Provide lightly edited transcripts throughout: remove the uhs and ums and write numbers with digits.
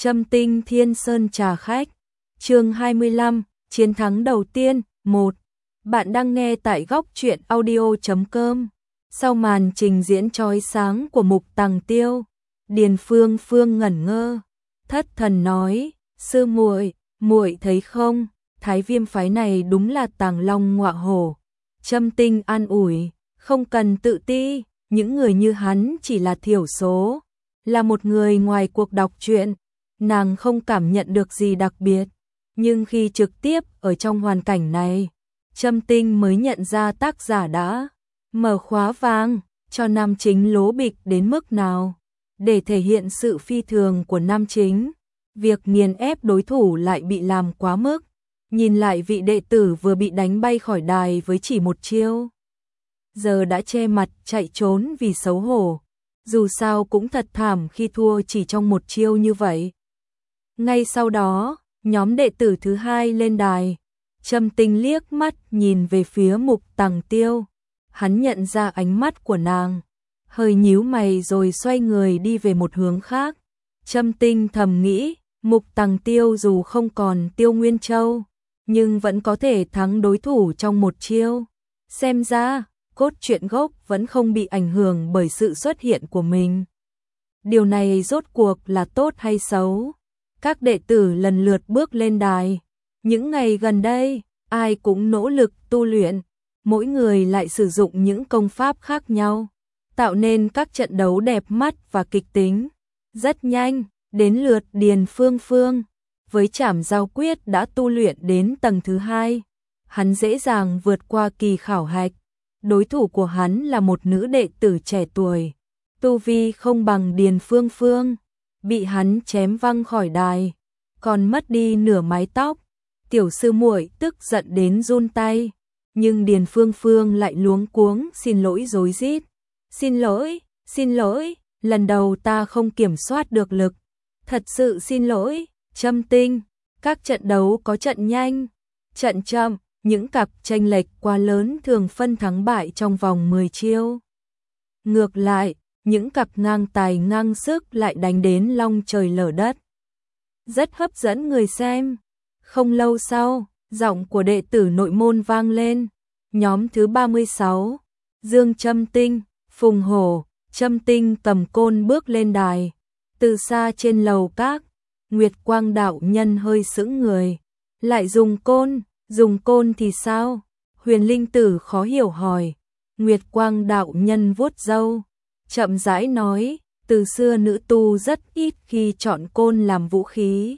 Trâm Tinh Thiên Sơn trà khách. Chương 25, chiến thắng đầu tiên. 1. Bạn đang nghe tại góc truyện audio.com. Sau màn trình diễn chói sáng của Mục Tằng Tiêu, Điền Phương Phương ngẩn ngơ, thất thần nói: "Sư muội, muội thấy không, Thái Viêm phái này đúng là tàng long ngọa hổ." Trâm Tinh an ủi: "Không cần tự ti, những người như hắn chỉ là thiểu số." Là một người ngoài cuộc đọc truyện, nàng không cảm nhận được gì đặc biệt, nhưng khi trực tiếp ở trong hoàn cảnh này, Trâm Tinh mới nhận ra tác giả đã mở khóa vàng cho nam chính lố bịch đến mức nào. Để thể hiện sự phi thường của nam chính, việc nghiền ép đối thủ lại bị làm quá mức. Nhìn lại vị đệ tử vừa bị đánh bay khỏi đài với chỉ một chiêu, giờ đã che mặt chạy trốn vì xấu hổ. Dù sao cũng thật thảm khi thua chỉ trong một chiêu như vậy. Ngay sau đó, nhóm đệ tử thứ hai lên đài. Trâm Tinh liếc mắt nhìn về phía Mục Tằng Tiêu. Hắn nhận ra ánh mắt của nàng, hơi nhíu mày rồi xoay người đi về một hướng khác. Trâm Tinh thầm nghĩ, Mục Tằng Tiêu dù không còn Tiêu Nguyên Châu, nhưng vẫn có thể thắng đối thủ trong một chiêu. Xem ra, cốt truyện gốc vẫn không bị ảnh hưởng bởi sự xuất hiện của mình. Điều này rốt cuộc là tốt hay xấu? Các đệ tử lần lượt bước lên đài. Những ngày gần đây, ai cũng nỗ lực tu luyện, mỗi người lại sử dụng những công pháp khác nhau, tạo nên các trận đấu đẹp mắt và kịch tính. Rất nhanh, đến lượt Điền Phương Phương, với trảm giao quyết đã tu luyện đến tầng thứ 2. Hắn dễ dàng vượt qua kỳ khảo hạch. Đối thủ của hắn là một nữ đệ tử trẻ tuổi, tu vi không bằng Điền Phương Phương, bị hắn chém văng khỏi đài, còn mất đi nửa mái tóc. Tiểu sư muội tức giận đến run tay, nhưng Điền Phương Phương lại luống cuống xin lỗi rối rít. Xin lỗi, lần đầu ta không kiểm soát được lực. Thật sự xin lỗi, Trâm Tinh." Các trận đấu có trận nhanh, trận chậm, những cặp chênh lệch quá lớn thường phân thắng bại trong vòng 10 chiêu. Ngược lại, những cặp ngang tài ngang sức lại đánh đến long trời lở đất, rất hấp dẫn người xem. Không lâu sau, giọng của đệ tử nội môn vang lên. Nhóm thứ 36, Dương Trâm Tinh, Phùng Hổ. Trâm Tinh cầm côn bước lên đài. Từ xa trên lầu các, Nguyệt Quang đạo nhân hơi sững người. Lại dùng côn thì sao? Huyền Linh Tử khó hiểu hỏi. Nguyệt Quang đạo nhân vuốt râu, chậm rãi nói, từ xưa nữ tu rất ít khi chọn côn làm vũ khí.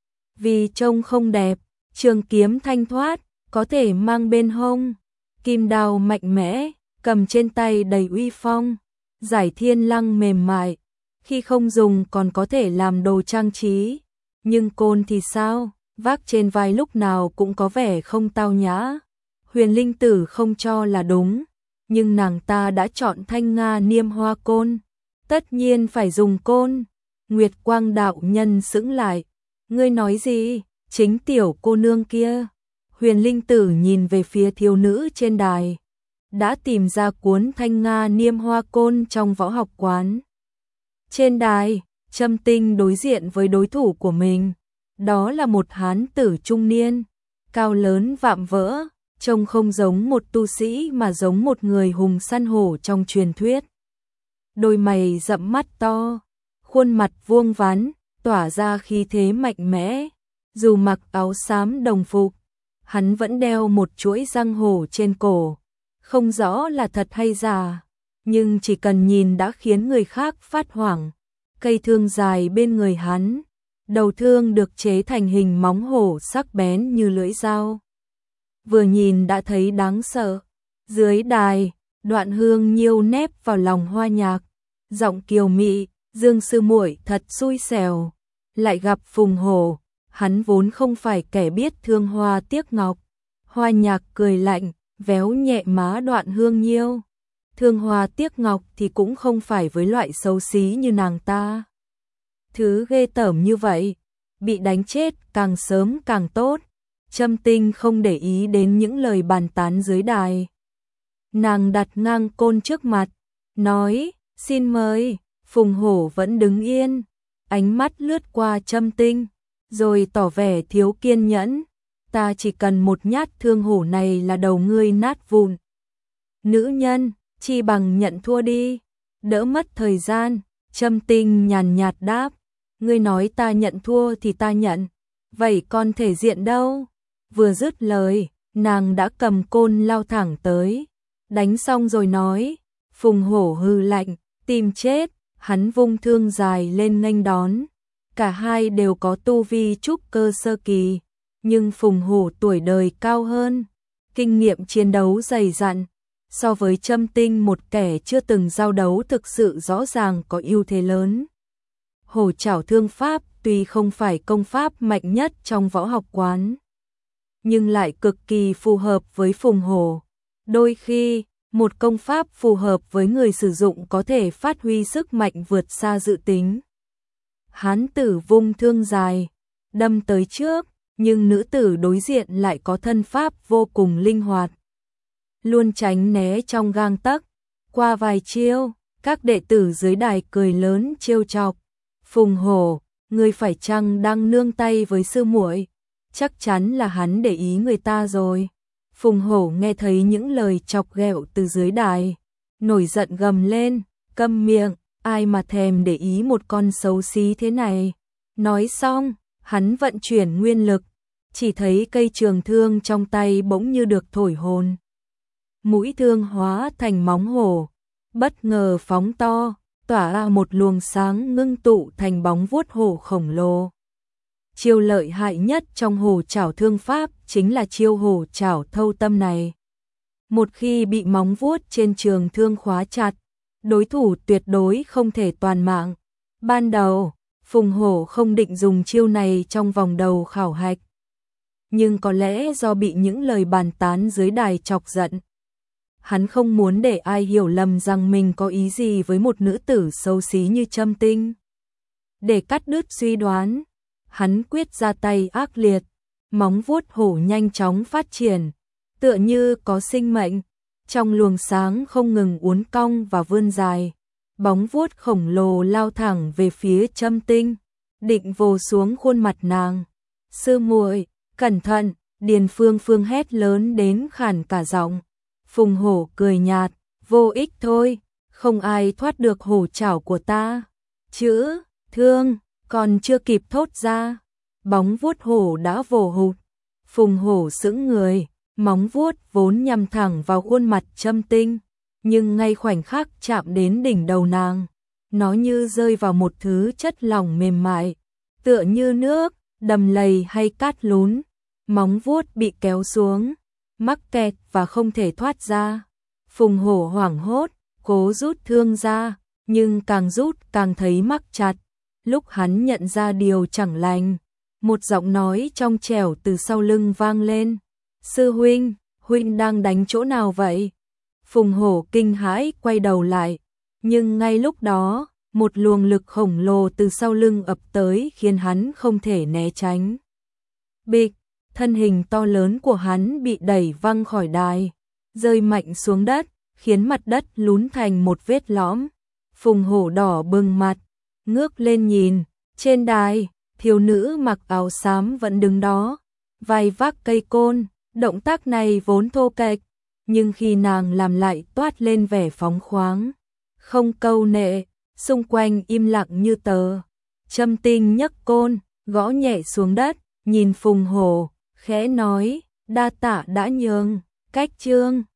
Vì trông không đẹp, trường kiếm thanh thoát, có thể mang bên hông, kim đao mạnh mẽ, cầm trên tay đầy uy phong, giải thiên lăng mềm mại, khi không dùng còn có thể làm đồ trang trí. Nhưng côn thì sao? Vác trên vai lúc nào cũng có vẻ không tao nhã. Huyền Linh Tử không cho là đúng, nhưng nàng ta đã chọn Thanh Nga Niêm Hoa côn, tất nhiên phải dùng côn. Nguyệt Quang đạo nhân sững lại. Ngươi nói gì? Chính tiểu cô nương kia. Huyền Linh Tử nhìn về phía thiếu nữ trên đài, đã tìm ra cuốn Thanh Nga Niêm Hoa côn trong võ học quán. Trên đài, Trâm Tinh đối diện với đối thủ của mình. Đó là một hán tử trung niên, cao lớn vạm vỡ, trông không giống một tu sĩ mà giống một người hùng săn hổ trong truyền thuyết. Đôi mày rậm, mắt to, khuôn mặt vuông vắn, tỏa ra khí thế mạnh mẽ. Dù mặc áo xám đồng phục, hắn vẫn đeo một chuỗi răng hổ trên cổ. Không rõ là thật hay giả, nhưng chỉ cần nhìn đã khiến người khác phát hoảng. Cây thương dài bên người hắn, đầu thương được chế thành hình móng hổ sắc bén như lưỡi dao. Vừa nhìn đã thấy đáng sợ. Dưới đài, Đoạn Hương Nhiêu nép vào lòng Hoa Nhạc, giọng kiều mị, Dương sư muội thật xui xẻo, lại gặp Phùng Hổ, hắn vốn không phải kẻ biết thương hoa tiếc ngọc. Hoa Nhạc cười lạnh, véo nhẹ má Đoạn Hương Nhiêu. Thương hoa tiếc ngọc thì cũng không phải với loại xấu xí như nàng ta. Thứ ghê tởm như vậy, bị đánh chết càng sớm càng tốt. Trâm Tinh không để ý đến những lời bàn tán dưới đài. Nàng đặt ngang côn trước mặt, nói, xin mời. Phùng Hổ vẫn đứng yên, ánh mắt lướt qua Trâm Tinh, rồi tỏ vẻ thiếu kiên nhẫn. Ta chỉ cần một nhát thương hổ này là đầu ngươi nát vụn. Nữ nhân, chi bằng nhận thua đi, đỡ mất thời gian. Trâm Tinh nhàn nhạt đáp, ngươi nói ta nhận thua thì ta nhận, vậy còn thể diện đâu? Vừa dứt lời, nàng đã cầm côn lao thẳng tới, đánh xong rồi nói. Phùng Hổ hừ lạnh, tìm chết, hắn vung thương dài lên nghênh đón. Cả hai đều có tu vi trúc cơ sơ kỳ, nhưng Phùng Hổ tuổi đời cao hơn, kinh nghiệm chiến đấu dày dặn, so với Trâm Tinh một kẻ chưa từng giao đấu thực sự rõ ràng có ưu thế lớn. Hổ trảo thương pháp tuy không phải công pháp mạnh nhất trong võ học quán, nhưng lại cực kỳ phù hợp với Phùng Hổ. Đôi khi, một công pháp phù hợp với người sử dụng có thể phát huy sức mạnh vượt xa dự tính. Hán tử vung thương dài, đâm tới trước, nhưng nữ tử đối diện lại có thân pháp vô cùng linh hoạt, luôn tránh né trong gang tấc. Qua vài chiêu, các đệ tử dưới đài cười lớn trêu chọc. Phùng Hổ, ngươi phải chăng đang nương tay với sư muội? Chắc chắn là hắn để ý người ta rồi. Phùng Hổ nghe thấy những lời chọc ghẹo từ dưới đài, nổi giận gầm lên, câm miệng, ai mà thèm để ý một con xấu xí thế này. Nói xong, hắn vận chuyển nguyên lực, chỉ thấy cây trường thương trong tay bỗng như được thổi hồn. Mũi thương hóa thành móng hổ, bất ngờ phóng to, tỏa ra một luồng sáng ngưng tụ thành bóng vuốt hổ khổng lồ. Chiêu lợi hại nhất trong hổ trảo thương pháp chính là chiêu hổ trảo thâu tâm này. Một khi bị móng vuốt trên trường thương khóa chặt, đối thủ tuyệt đối không thể toàn mạng. Ban đầu, Phùng Hổ không định dùng chiêu này trong vòng đầu khảo hạch, nhưng có lẽ do bị những lời bàn tán dưới đài chọc giận, hắn không muốn để ai hiểu lầm rằng mình có ý gì với một nữ tử xấu xí như Trâm Tinh. Để cắt đứt suy đoán, hắn quyết ra tay ác liệt, móng vuốt hổ nhanh chóng phát triển, tựa như có sinh mệnh, trong luồng sáng không ngừng uốn cong và vươn dài. Bóng vuốt khổng lồ lao thẳng về phía Trâm Tinh, định vồ xuống khuôn mặt nàng. Sư muội, cẩn thận! Điền Phương Phương hét lớn đến khản cả giọng. Phùng Hổ cười nhạt, vô ích thôi, không ai thoát được hổ trảo của ta. Chữ, thương, còn chưa kịp thốt ra, bóng vuốt hổ đã vồ hụt. Phùng Hổ sững người, móng vuốt vốn nhằm thẳng vào khuôn mặt Trâm Tinh, nhưng ngay khoảnh khắc chạm đến đỉnh đầu nàng, nó như rơi vào một thứ chất lỏng mềm mại, tựa như nước, đầm lầy hay cát lún. Móng vuốt bị kéo xuống, mắc kẹt và không thể thoát ra. Phùng Hổ hoảng hốt, cố rút thương ra, nhưng càng rút càng thấy mắc chặt. Lúc hắn nhận ra điều chẳng lành, một giọng nói trong trẻo từ sau lưng vang lên. Sư huynh, huynh đang đánh chỗ nào vậy? Phùng Hổ kinh hãi quay đầu lại, nhưng ngay lúc đó, một luồng lực khổng lồ từ sau lưng ập tới khiến hắn không thể né tránh. Bịch, thân hình to lớn của hắn bị đẩy văng khỏi đài, rơi mạnh xuống đất, khiến mặt đất lún thành một vết lõm. Phùng Hổ đỏ bừng mặt, ngước lên nhìn, trên đài, thiếu nữ mặc áo xám vẫn đứng đó, vai vác cây côn. Động tác này vốn thô kệch, nhưng khi nàng làm lại toát lên vẻ phóng khoáng, không câu nệ, xung quanh im lặng như tờ. Trâm Tinh nhấc côn, gõ nhẹ xuống đất, nhìn Phùng Hổ, khẽ nói, đa tạ đã nhường, cách chương.